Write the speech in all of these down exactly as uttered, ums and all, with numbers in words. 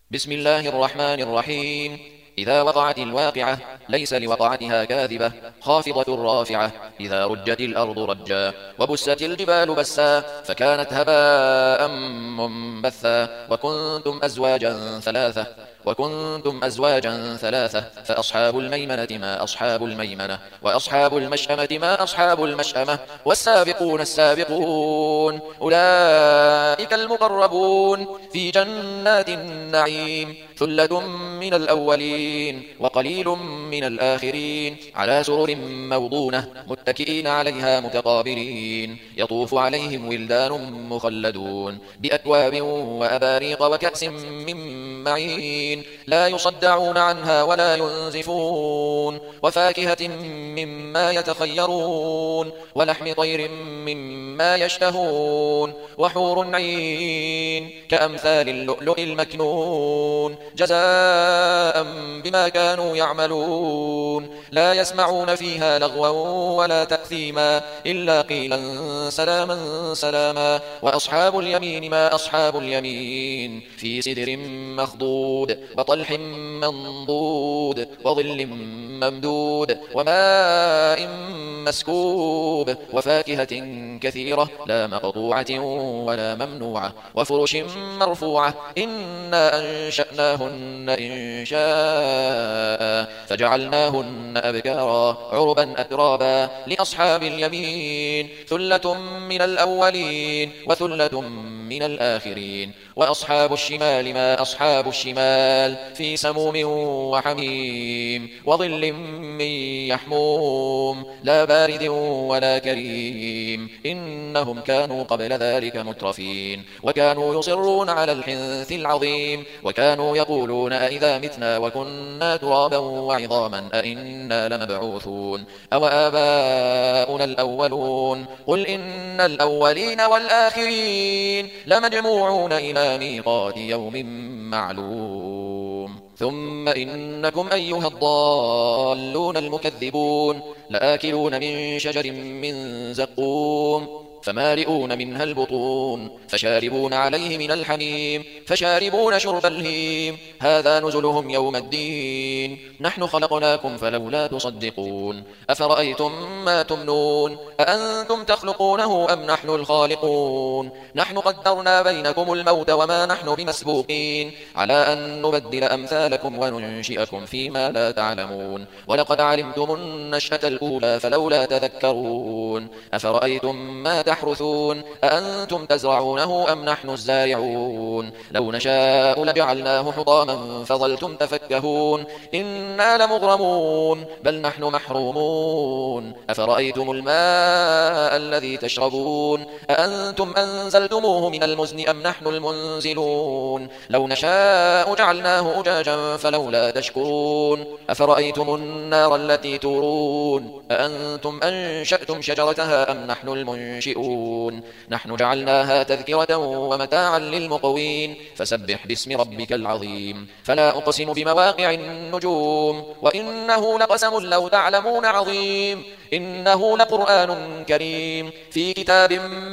بسم الله الرحمن الرحيم. إذا وقعت الواقعة ليس لوقعتها كاذبة خافضة رافعة. إذا رجت الأرض رجا وبست الجبال بسا فكانت هباء منبثا وكنتم أزواجا ثلاثة وكنتم أزواجا ثلاثة فأصحاب الميمنة ما أصحاب الميمنة وأصحاب المشأمة ما أصحاب المشأمة والسابقون السابقون أولئك المقربون في جنات النعيم ثلة من الأولين وقليل من الآخرين على سرر موضونة متكئين عليها متقابلين يطوف عليهم ولدان مخلدون بأكواب وأباريق وكأس من معين لا يصدعون عنها ولا ينزفون وفاكهة مما يتخيرون ولحم طير مما يشتهون وحور عين كأمثال اللؤلؤ المكنون جزاء بما كانوا يعملون لا يسمعون فيها لغوا ولا تأثيما إلا قيلا سلاما سلاما وأصحاب اليمين ما أصحاب اليمين في سدر مخضود وطلح منضود وظل ممدود وماء مسكوب وفاكهة كثيرة لا مقطوعة ولا ممنوعة وفرش مرفوعة إنا أنشأناهن إنشاء فجعلناهن أبكارا عربا أترابا لأصحاب اليمين ثلة من الأولين وثلة من الآخرين وأصحاب الشمال ما أصحاب الشمال في سموم وحميم وظل من يحموم لا بارد ولا كريم إنهم كانوا قبل ذلك مترفين وكانوا يصرون على الحنث العظيم وكانوا يقولون أئذا متنا وكنا ترابا وعظاما أئنا لمبعوثون أو آباؤنا الأولون قل إن الأولين والآخرين لمجموعون إلى ميقات يوم معلوم ثم إنكم أيها الضالون المكذبون لآكلون من شجر من زقوم فمالئون منها البطون فشاربون عليه من الحميم فشاربون شرب الهيم هذا نزلهم يوم الدين نحن خلقناكم فلولا تصدقون أفرأيتم ما تمنون أأنتم تخلقونه أم نحن الخالقون نحن قدرنا بينكم الموت وما نحن بمسبوقين على أن نبدل أمثالكم وننشئكم فيما لا تعلمون ولقد علمتم النشأة الأولى فلولا تذكرون أفرأيتم ما تحرثون أأنتم تزرعونه أم نحن الزارعون لو نشاء لجعلناه حطاما فظلتم تفكهون إنا لمغرمون بل نحن محرومون أفرأيتم الماء الذي تشربون أأنتم أنزلتموه من المزن أم نحن المنزلون لو نشاء جعلناه أجاجا فلولا تشكرون أفرأيتم النار التي تورون أأنتم أنشأتم شجرتها أم نحن المنشئون نحن جعلناها تذكرة ومتاعا للمقوين فسبح باسم ربك العظيم فلا أقسم بمواقع النجوم وإنه لقسم لو تعلمون عظيم إنه لقرآن كريم في كتاب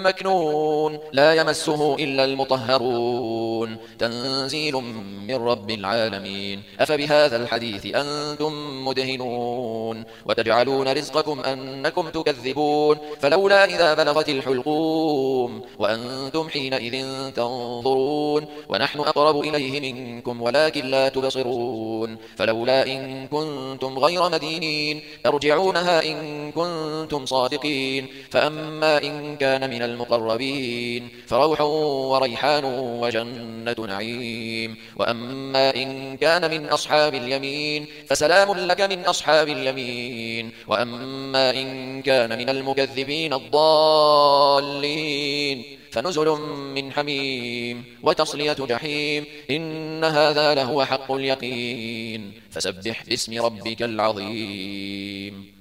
مكنون لا يمسه إلا المطهرون تنزيل من رب العالمين أفبهذا الحديث أنتم مدهنون وتجعلون رزقكم أنكم تكذبون فلولا إذا بلغت الحلقوم وأنتم حينئذ تنظرون ونحن أقرب إليه منكم ولكن لا تبصرون فلولا إن كنتم غير مدينين ترجعونها إن كنتم صادقين فأما إن كان من المقربين فروح وريحان وجنة نعيم وأما إن كان من أصحاب اليمين فسلام لك من أصحاب اليمين وأما إن كان من المكذبين الضالين فنزل من حميم وتصلية جحيم إن هذا لهو حق اليقين فسبح باسم ربك العظيم